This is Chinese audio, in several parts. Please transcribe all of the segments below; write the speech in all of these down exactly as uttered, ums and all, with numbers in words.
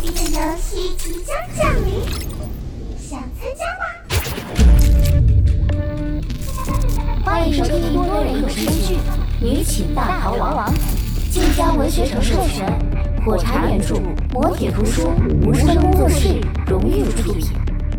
这个游戏即将降临，想参加吗？ 欢迎收听多人有声剧《女寝大逃亡》，晋江文学城授权，火柴原著，磨铁图书，无声工作室荣誉出品。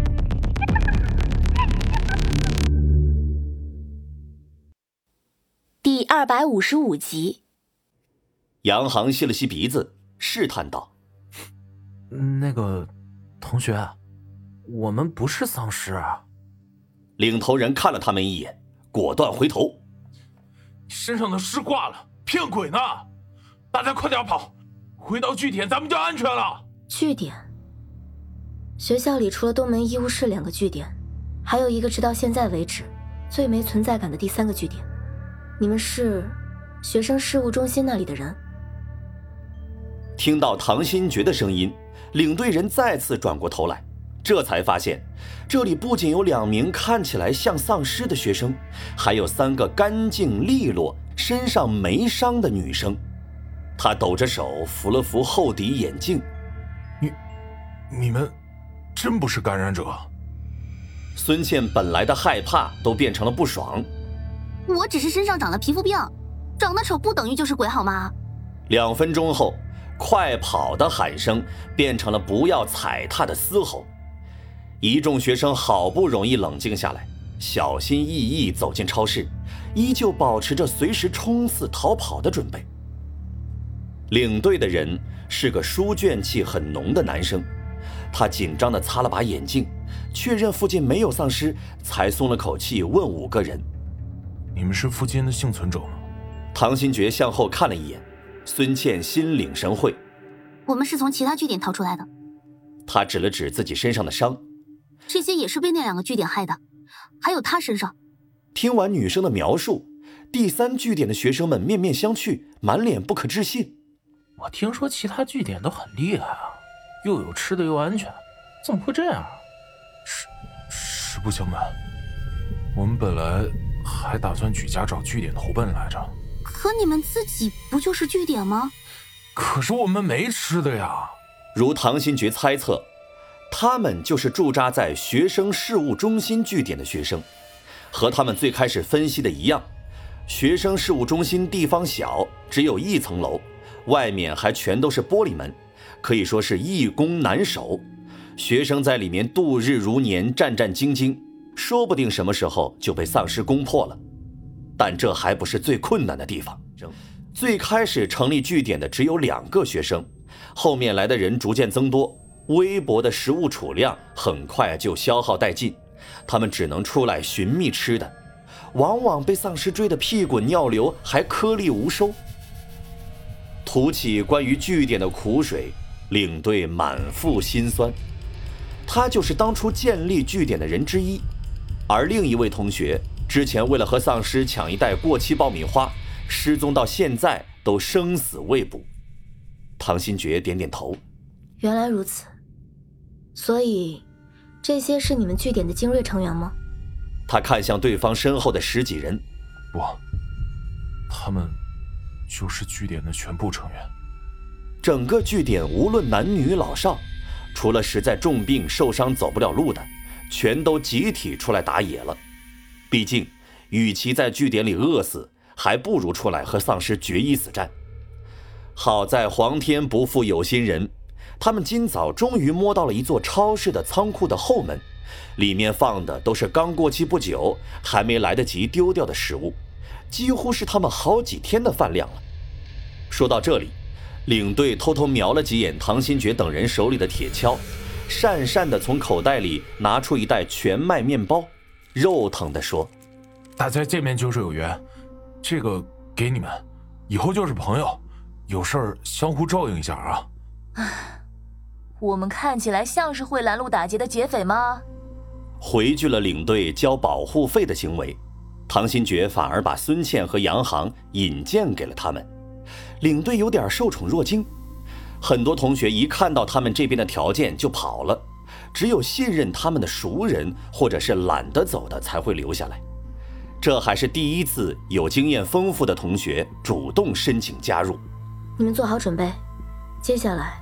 第二百五十五集。 杨航吸了吸鼻子，试探道：“ 那个同学，我们不是丧尸啊。” 领头人看了他们一眼，果断回头：“ 你身上的尸挂了，骗鬼呢！大家快点跑，回到据点咱们就安全了。” 据点？学校里除了东门医务室两个据点，还有一个直到现在为止最没存在感的第三个据点。你们是学生事务中心那里的人？ 听到唐新觉的声音，领队人再次转过头来，这才发现这里不仅有两名看起来像丧尸的学生，还有三个干净利落、身上没伤的女生。他抖着手扶了扶厚底眼镜：“ 你、你们真不是感染者？” 孙茜本来的害怕都变成了不爽。 我只是身上长了皮肤病，长得丑不等于就是鬼好吗？ 两分钟后，快跑的喊声变成了不要踩踏的嘶吼。一众学生好不容易冷静下来，小心翼翼走进超市，依旧保持着随时冲刺逃跑的准备。领队的人是个书卷气很浓的男生，他紧张地擦了把眼镜，确认附近没有丧尸，才松了口气，问五个人：“ 你们是附近的幸存者吗？” 唐新觉向后看了一眼，孙茜心领神会：“ 我们是从其他据点逃出来的。” 他指了指自己身上的伤：“ 这些也是被那两个据点害的，还有他身上。” 听完女生的描述，第三据点的学生们面面相觑，满脸不可置信：“ 我听说其他据点都很厉害啊，又有吃的又安全，怎么会这样？”“ 实实不相瞒，我们本来还打算举家找据点投奔来着。”“ 可你们自己不就是据点吗？”“ 可是我们没吃的呀。” 如唐新觉猜测，他们就是驻扎在学生事务中心据点的学生。和他们最开始分析的一样，学生事务中心地方小，只有一层楼，外面还全都是玻璃门，可以说是易攻难守。学生在里面度日如年，战战兢兢，说不定什么时候就被丧尸攻破了。但这还不是最困难的地方。最开始成立据点的只有两个学生，后面来的人逐渐增多，微薄的食物储量很快就消耗殆尽，他们只能出来寻觅吃的，往往被丧尸追得屁滚尿流，还颗粒无收。吐起关于据点的苦水，领队满腹心酸。他就是当初建立据点的人之一，而另一位同学之前为了和丧尸抢一袋过期爆米花，失踪到现在都生死未卜。唐新觉点点头：“ 原来如此，所以这些是你们据点的精锐成员吗？” 他看向对方身后的十几人：“ 不，他们就是据点的全部成员。” 整个据点无论男女老少，除了实在重病受伤走不了路的，全都集体出来打野了。毕竟与其在据点里饿死，还不如出来和丧尸决一死战。好在皇天不负有心人，他们今早终于摸到了一座超市的仓库的后门，里面放的都是刚过期不久，还没来得及丢掉的食物，几乎是他们好几天的饭量了。说到这里，领队偷偷瞄了几眼唐新觉等人手里的铁锹，讪讪地从口袋里拿出一袋全麦面包，肉疼地说：“ 大家见面就是有缘，这个给你们，以后就是朋友，有事儿相互照应一下啊。”“ 我们看起来像是会拦路打劫的劫匪吗？” 回拒了领队交保护费的行为，唐新觉反而把孙茜和杨航引荐给了他们。领队有点受宠若惊，很多同学一看到他们这边的条件就跑了，只有信任他们的熟人或者是懒得走的才会留下来。这还是第一次有经验丰富的同学主动申请加入。 你们做好准备，接下来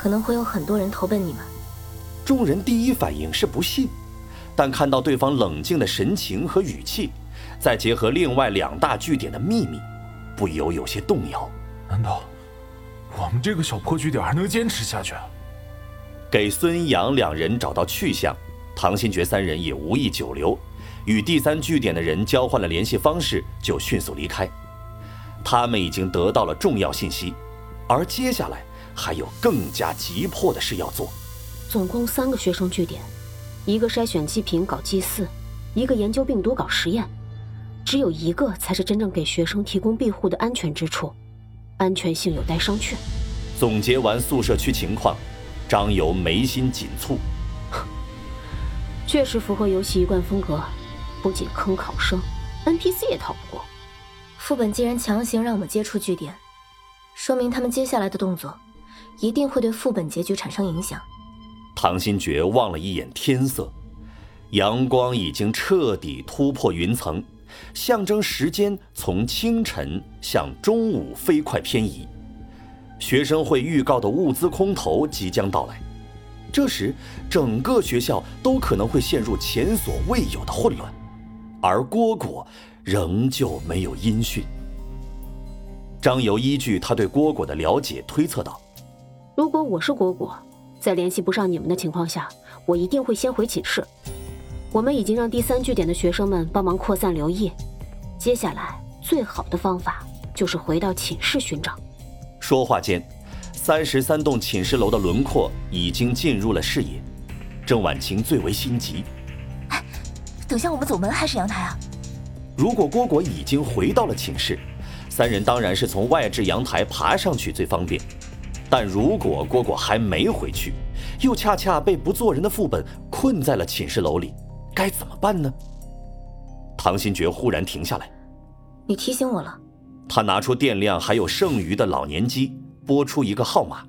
可能会有很多人投奔你们。 众人第一反应是不信，但看到对方冷静的神情和语气，再结合另外两大据点的秘密，不由有些动摇。 难道我们这个小破据点还能坚持下去？ 给孙杨两人找到去向，唐新觉三人也无意久留，与第三据点的人交换了联系方式，就迅速离开。他们已经得到了重要信息，而接下来还有更加急迫的事要做。 总共三个学生据点，一个筛选祭品搞祭祀，一个研究病毒搞实验，只有一个才是真正给学生提供庇护的安全之处，安全性有待商榷。 总结完宿舍区情况，张游眉心紧蹙， 确实符合游戏一贯风格，不仅坑考生 ，N P C 也逃不过。 副本既然强行让我们接触据点，说明他们接下来的动作一定会对副本结局产生影响。 唐新觉望了一眼天色，阳光已经彻底突破云层，象征时间从清晨向中午飞快偏移。学生会预告的物资空投即将到来，这时整个学校都可能会陷入前所未有的混乱，而蝈蝈仍旧没有音讯。张游依据他对蝈蝈的了解推测道： 如果我是蝈蝈，在联系不上你们的情况下，我一定会先回寝室。我们已经让第三据点的学生们帮忙扩散留意，接下来最好的方法就是回到寝室寻找。 说话间，三十三栋寝室楼的轮廓已经进入了视野。郑婉晴最为心急， 哎，等下我们走门还是阳台啊？ 如果蝈蝈已经回到了寝室，三人当然是从外置阳台爬上去最方便。但如果蝈蝈还没回去，又恰恰被不做人的副本困在了寝室楼里，该怎么办呢？唐新觉忽然停下来， 你提醒我了。 他拿出电量还有剩余的老年机，拨出一个号码。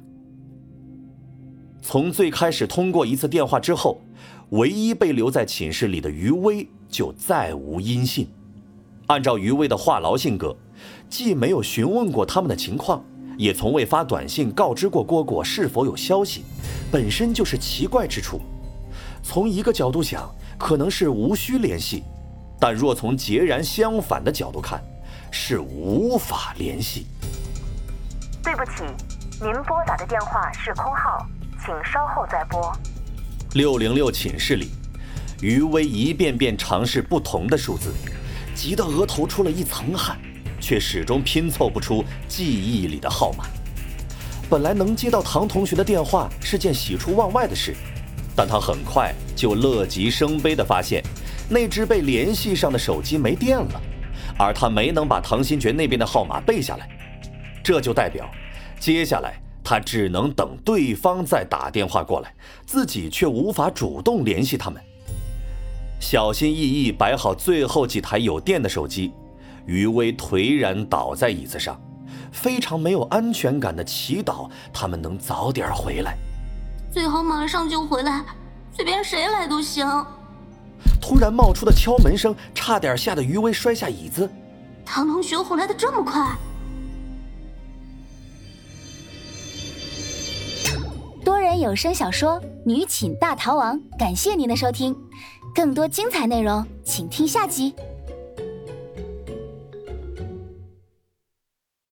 从最开始通过一次电话之后，唯一被留在寝室里的余威就再无音信。按照余威的话痨性格，既没有询问过他们的情况，也从未发短信告知过蝈蝈是否有消息，本身就是奇怪之处。从一个角度想，可能是无需联系，但若从截然相反的角度看，是无法联系。 对不起，您拨打的电话是空号，请稍后再拨。 六零六寝室里，余威一遍遍尝试不同的数字，急得额头出了一层汗，却始终拼凑不出记忆里的号码。本来能接到唐同学的电话是件喜出望外的事，但他很快就乐极生悲地发现，那只被联系上的手机没电了，而他没能把唐新觉那边的号码背下来，这就代表接下来他只能等对方再打电话过来，自己却无法主动联系他们。小心翼翼摆好最后几台有电的手机，余威颓然倒在椅子上，非常没有安全感地祈祷他们能早点回来， 最好马上就回来，随便谁来都行。 突然冒出的敲门声差点吓得余威摔下椅子。 唐同学回来的这么快？ 多人有声小说《女寝大逃亡》，感谢您的收听，更多精彩内容请听下集。